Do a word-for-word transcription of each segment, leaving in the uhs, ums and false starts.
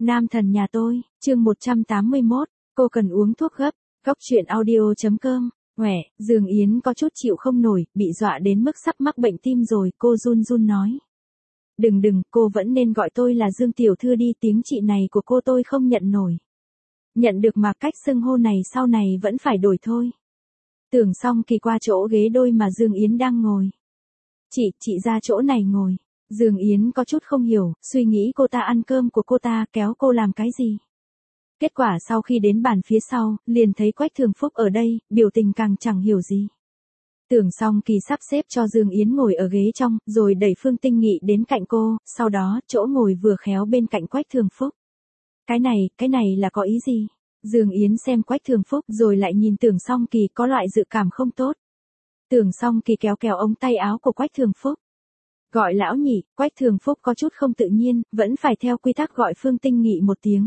Nam thần nhà tôi, chương một trăm tám mươi mốt, cô cần uống thuốc gấp, góc truyện audio.com, ngoẻ, Dương Yến có chút chịu không nổi, bị dọa đến mức sắp mắc bệnh tim rồi, cô run run nói. Đừng đừng, cô vẫn nên gọi tôi là Dương Tiểu Thư đi, tiếng chị này của cô tôi không nhận nổi. Nhận được mà cách xưng hô này sau này vẫn phải đổi thôi. Tưởng xong Kỳ qua chỗ ghế đôi mà Dương Yến đang ngồi. Chị, chị ra chỗ này ngồi. Dương Yến có chút không hiểu, suy nghĩ cô ta ăn cơm của cô ta kéo cô làm cái gì. Kết quả sau khi đến bàn phía sau, liền thấy Quách Thường Phúc ở đây, biểu tình càng chẳng hiểu gì. Tưởng xong Kỳ sắp xếp cho Dương Yến ngồi ở ghế trong, rồi đẩy Phương Tinh Nghị đến cạnh cô, sau đó chỗ ngồi vừa khéo bên cạnh Quách Thường Phúc. Cái này, cái này là có ý gì? Dương Yến xem Quách Thường Phúc rồi lại nhìn Tưởng Song Kỳ có loại dự cảm không tốt. Tưởng Song Kỳ kéo kéo ống tay áo của Quách Thường Phúc. Gọi lão nhị, Quách Thường Phúc có chút không tự nhiên, vẫn phải theo quy tắc gọi Phương Tinh Nghị một tiếng.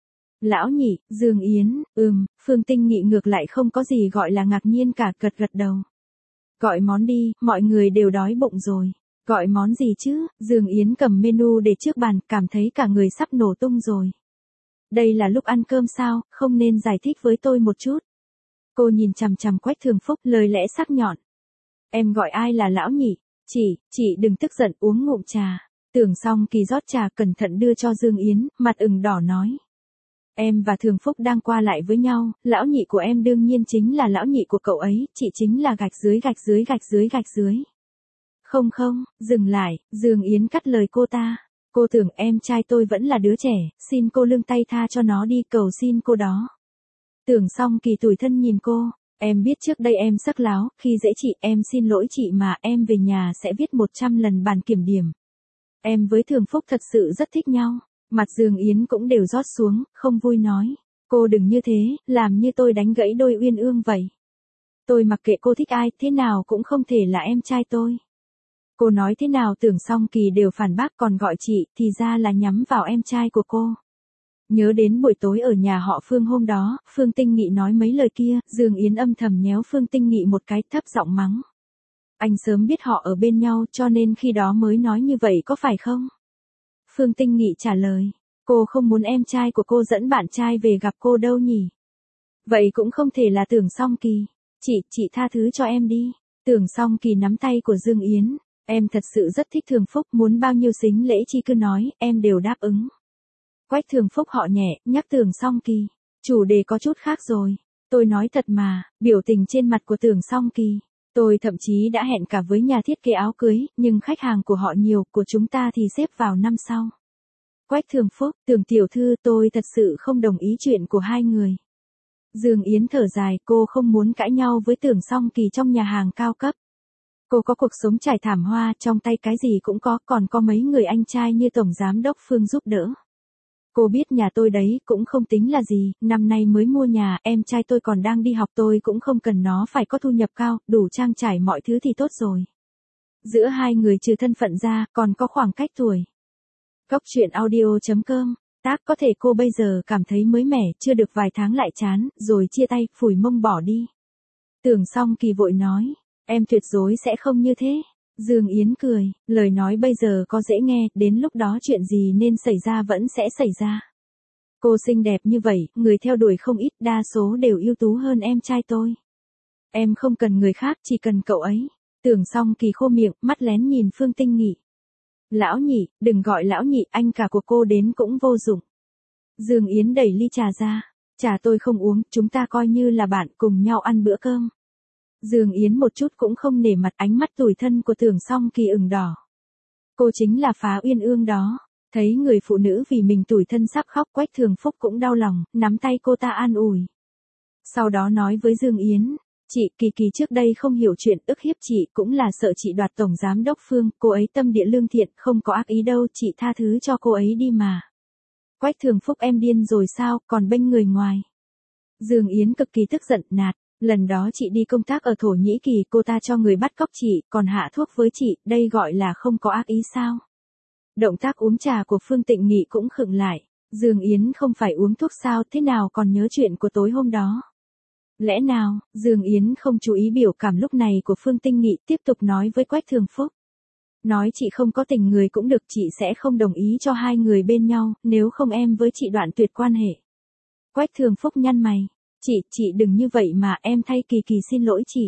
Lão nhị, Dương Yến, ừm, Phương Tinh Nghị ngược lại không có gì gọi là ngạc nhiên cả, gật gật đầu. Gọi món đi, mọi người đều đói bụng rồi. Gọi món gì chứ? Dương Yến cầm menu để trước bàn, cảm thấy cả người sắp nổ tung rồi. Đây là lúc ăn cơm sao, không nên giải thích với tôi một chút. Cô nhìn chằm chằm Quách Thường Phúc, lời lẽ sắc nhọn. Em gọi ai là lão nhị? Chị, chị đừng tức giận, uống ngụm trà. Tưởng xong Kỳ rót trà cẩn thận đưa cho Dương Yến, mặt ửng đỏ nói. Em và Thường Phúc đang qua lại với nhau, lão nhị của em đương nhiên chính là lão nhị của cậu ấy, chị chính là gạch dưới gạch dưới gạch dưới gạch dưới. Không không, dừng lại, Dương Yến cắt lời cô ta. Cô tưởng em trai tôi vẫn là đứa trẻ, xin cô lương tay tha cho nó đi, cầu xin cô đó. Tưởng xong Kỳ tủi thân nhìn cô. Em biết trước đây em sắc láo, khi dễ chị, em xin lỗi chị mà, em về nhà sẽ viết một trăm lần bản kiểm điểm. Em với Thường Phúc thật sự rất thích nhau. Mặt Dương Yến cũng đều rót xuống, không vui nói. Cô đừng như thế, làm như tôi đánh gãy đôi uyên ương vậy. Tôi mặc kệ cô thích ai, thế nào cũng không thể là em trai tôi. Cô nói thế nào Tưởng xong Kỳ đều phản bác, còn gọi chị, thì ra là nhắm vào em trai của cô. Nhớ đến buổi tối ở nhà họ Phương hôm đó, Phương Tinh Nghị nói mấy lời kia, Dương Yến âm thầm nhéo Phương Tinh Nghị một cái, thấp giọng mắng. Anh sớm biết họ ở bên nhau cho nên khi đó mới nói như vậy có phải không? Phương Tinh Nghị trả lời, cô không muốn em trai của cô dẫn bạn trai về gặp cô đâu nhỉ? Vậy cũng không thể là Tưởng Song Kỳ. Chị, chị tha thứ cho em đi. Tưởng Song Kỳ nắm tay của Dương Yến. Em thật sự rất thích Thường Phúc, muốn bao nhiêu sính lễ chi cứ nói, em đều đáp ứng. Quách Thường Phúc họ nhẹ, nhắc Tưởng Song Kỳ. Chủ đề có chút khác rồi. Tôi nói thật mà, biểu tình trên mặt của Tưởng Song Kỳ. Tôi thậm chí đã hẹn cả với nhà thiết kế áo cưới, nhưng khách hàng của họ nhiều, của chúng ta thì xếp vào năm sau. Quách Thường Phúc, Tưởng Tiểu Thư, tôi thật sự không đồng ý chuyện của hai người. Dương Yến thở dài, cô không muốn cãi nhau với Tưởng Song Kỳ trong nhà hàng cao cấp. Cô có cuộc sống trải thảm hoa, trong tay cái gì cũng có, còn có mấy người anh trai như Tổng Giám đốc Phương giúp đỡ. Cô biết nhà tôi đấy, cũng không tính là gì, năm nay mới mua nhà, em trai tôi còn đang đi học, tôi cũng không cần nó phải có thu nhập cao, đủ trang trải mọi thứ thì tốt rồi. Giữa hai người trừ thân phận ra, còn có khoảng cách tuổi. Góc truyện audio.com, tác có thể cô bây giờ cảm thấy mới mẻ, chưa được vài tháng lại chán, rồi chia tay, phủi mông bỏ đi. Tưởng xong Kỳ vội nói, em tuyệt đối sẽ không như thế. Dương Yến cười, lời nói bây giờ có dễ nghe, đến lúc đó chuyện gì nên xảy ra vẫn sẽ xảy ra. Cô xinh đẹp như vậy, người theo đuổi không ít, đa số đều ưu tú hơn em trai tôi. Em không cần người khác, chỉ cần cậu ấy. Tưởng xong Kỳ khô miệng, mắt lén nhìn Phương Tinh Nghị. Lão nhị, đừng gọi lão nhị, anh cả của cô đến cũng vô dụng. Dương Yến đẩy ly trà ra. Trà tôi không uống, chúng ta coi như là bạn, cùng nhau ăn bữa cơm. Dương Yến một chút cũng không nể mặt, ánh mắt tủi thân của Tưởng Song Kỳ ửng đỏ. Cô chính là Phá Uyên Ương đó. Thấy người phụ nữ vì mình tủi thân sắp khóc, Quách Thường Phúc cũng đau lòng, nắm tay cô ta an ủi. Sau đó nói với Dương Yến, chị, Kỳ Kỳ trước đây không hiểu chuyện, ức hiếp chị, cũng là sợ chị đoạt Tổng Giám đốc Phương, cô ấy tâm địa lương thiện, không có ác ý đâu, chị tha thứ cho cô ấy đi mà. Quách Thường Phúc, em điên rồi sao, còn bênh người ngoài. Dương Yến cực kỳ tức giận, nạt. Lần đó chị đi công tác ở Thổ Nhĩ Kỳ, cô ta cho người bắt cóc chị, còn hạ thuốc với chị, đây gọi là không có ác ý sao? Động tác uống trà của Phương Tịnh Nghị cũng khựng lại. Dương Yến không phải uống thuốc sao, thế nào còn nhớ chuyện của tối hôm đó? Lẽ nào, Dương Yến không chú ý biểu cảm lúc này của Phương Tinh Nghị, tiếp tục nói với Quách Thường Phúc. Nói chị không có tình người cũng được, chị sẽ không đồng ý cho hai người bên nhau, nếu không em với chị đoạn tuyệt quan hệ. Quách Thường Phúc nhăn mày. Chị, chị đừng như vậy mà, em thay Kỳ Kỳ xin lỗi chị.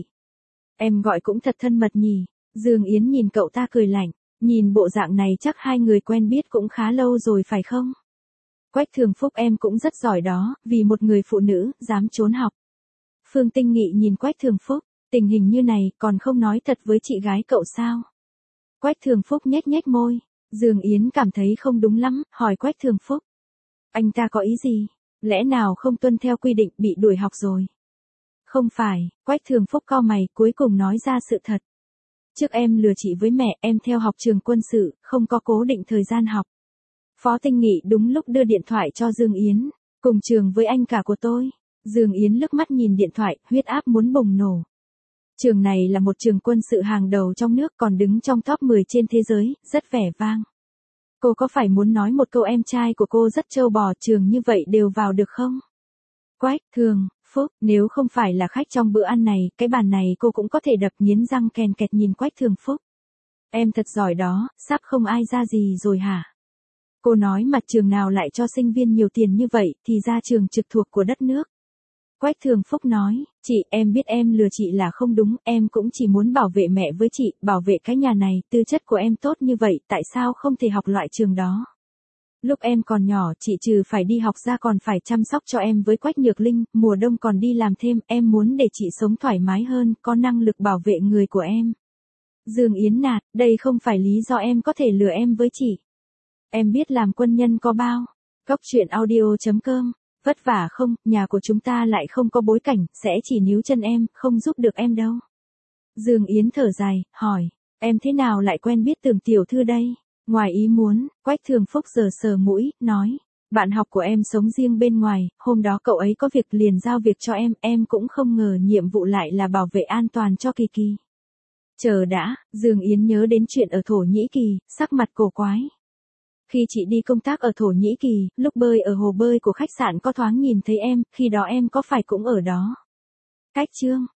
Em gọi cũng thật thân mật nhỉ. Dương Yến nhìn cậu ta cười lạnh. Nhìn bộ dạng này chắc hai người quen biết cũng khá lâu rồi phải không? Quách Thường Phúc em cũng rất giỏi đó, vì một người phụ nữ, dám trốn học. Phương Tinh Nghị nhìn Quách Thường Phúc, tình hình như này còn không nói thật với chị gái cậu sao? Quách Thường Phúc nhếch nhếch môi. Dương Yến cảm thấy không đúng lắm, hỏi Quách Thường Phúc. Anh ta có ý gì? Lẽ nào không tuân theo quy định bị đuổi học rồi? Không phải, Quách Thường Phúc cau mày cuối cùng nói ra sự thật. Trước em lừa chị với mẹ, em theo học trường quân sự, không có cố định thời gian học. Phó Tinh Nghị đúng lúc đưa điện thoại cho Dương Yến. Cùng trường với anh cả của tôi. Dương Yến lướt mắt nhìn điện thoại, huyết áp muốn bùng nổ. Trường này là một trường quân sự hàng đầu trong nước, còn đứng trong top mười trên thế giới, rất vẻ vang. Cô có phải muốn nói một câu em trai của cô rất trâu bò, trường như vậy đều vào được không? Quách Thường Phúc, nếu không phải là khách trong bữa ăn này, cái bàn này cô cũng có thể đập, nghiến răng kèn kẹt nhìn Quách Thường Phúc. Em thật giỏi đó, sắp không ai ra gì rồi hả? Cô nói mặt trường nào lại cho sinh viên nhiều tiền như vậy, thì ra trường trực thuộc của đất nước. Quách Thường Phúc nói, chị, em biết em lừa chị là không đúng, em cũng chỉ muốn bảo vệ mẹ với chị, bảo vệ cái nhà này, tư chất của em tốt như vậy, tại sao không thể học loại trường đó? Lúc em còn nhỏ, chị trừ phải đi học ra còn phải chăm sóc cho em với Quách Nhược Linh, mùa đông còn đi làm thêm, em muốn để chị sống thoải mái hơn, có năng lực bảo vệ người của em. Dương Yến nạt, đây không phải lý do em có thể lừa em với chị. Em biết làm quân nhân có bao. Góc truyện audio chấm com. Vất vả không, nhà của chúng ta lại không có bối cảnh, sẽ chỉ níu chân em, không giúp được em đâu. Dương Yến thở dài, hỏi, em thế nào lại quen biết Tường tiểu thư đây? Ngoài ý muốn, Quách Thường Phúc sờ sờ mũi, nói, bạn học của em sống riêng bên ngoài, hôm đó cậu ấy có việc liền giao việc cho em, em cũng không ngờ nhiệm vụ lại là bảo vệ an toàn cho Kỳ Kỳ. Chờ đã, Dương Yến nhớ đến chuyện ở Thổ Nhĩ Kỳ, sắc mặt cổ quái. Khi chị đi công tác ở Thổ Nhĩ Kỳ, lúc bơi ở hồ bơi của khách sạn có thoáng nhìn thấy em, khi đó em có phải cũng ở đó? Cách chương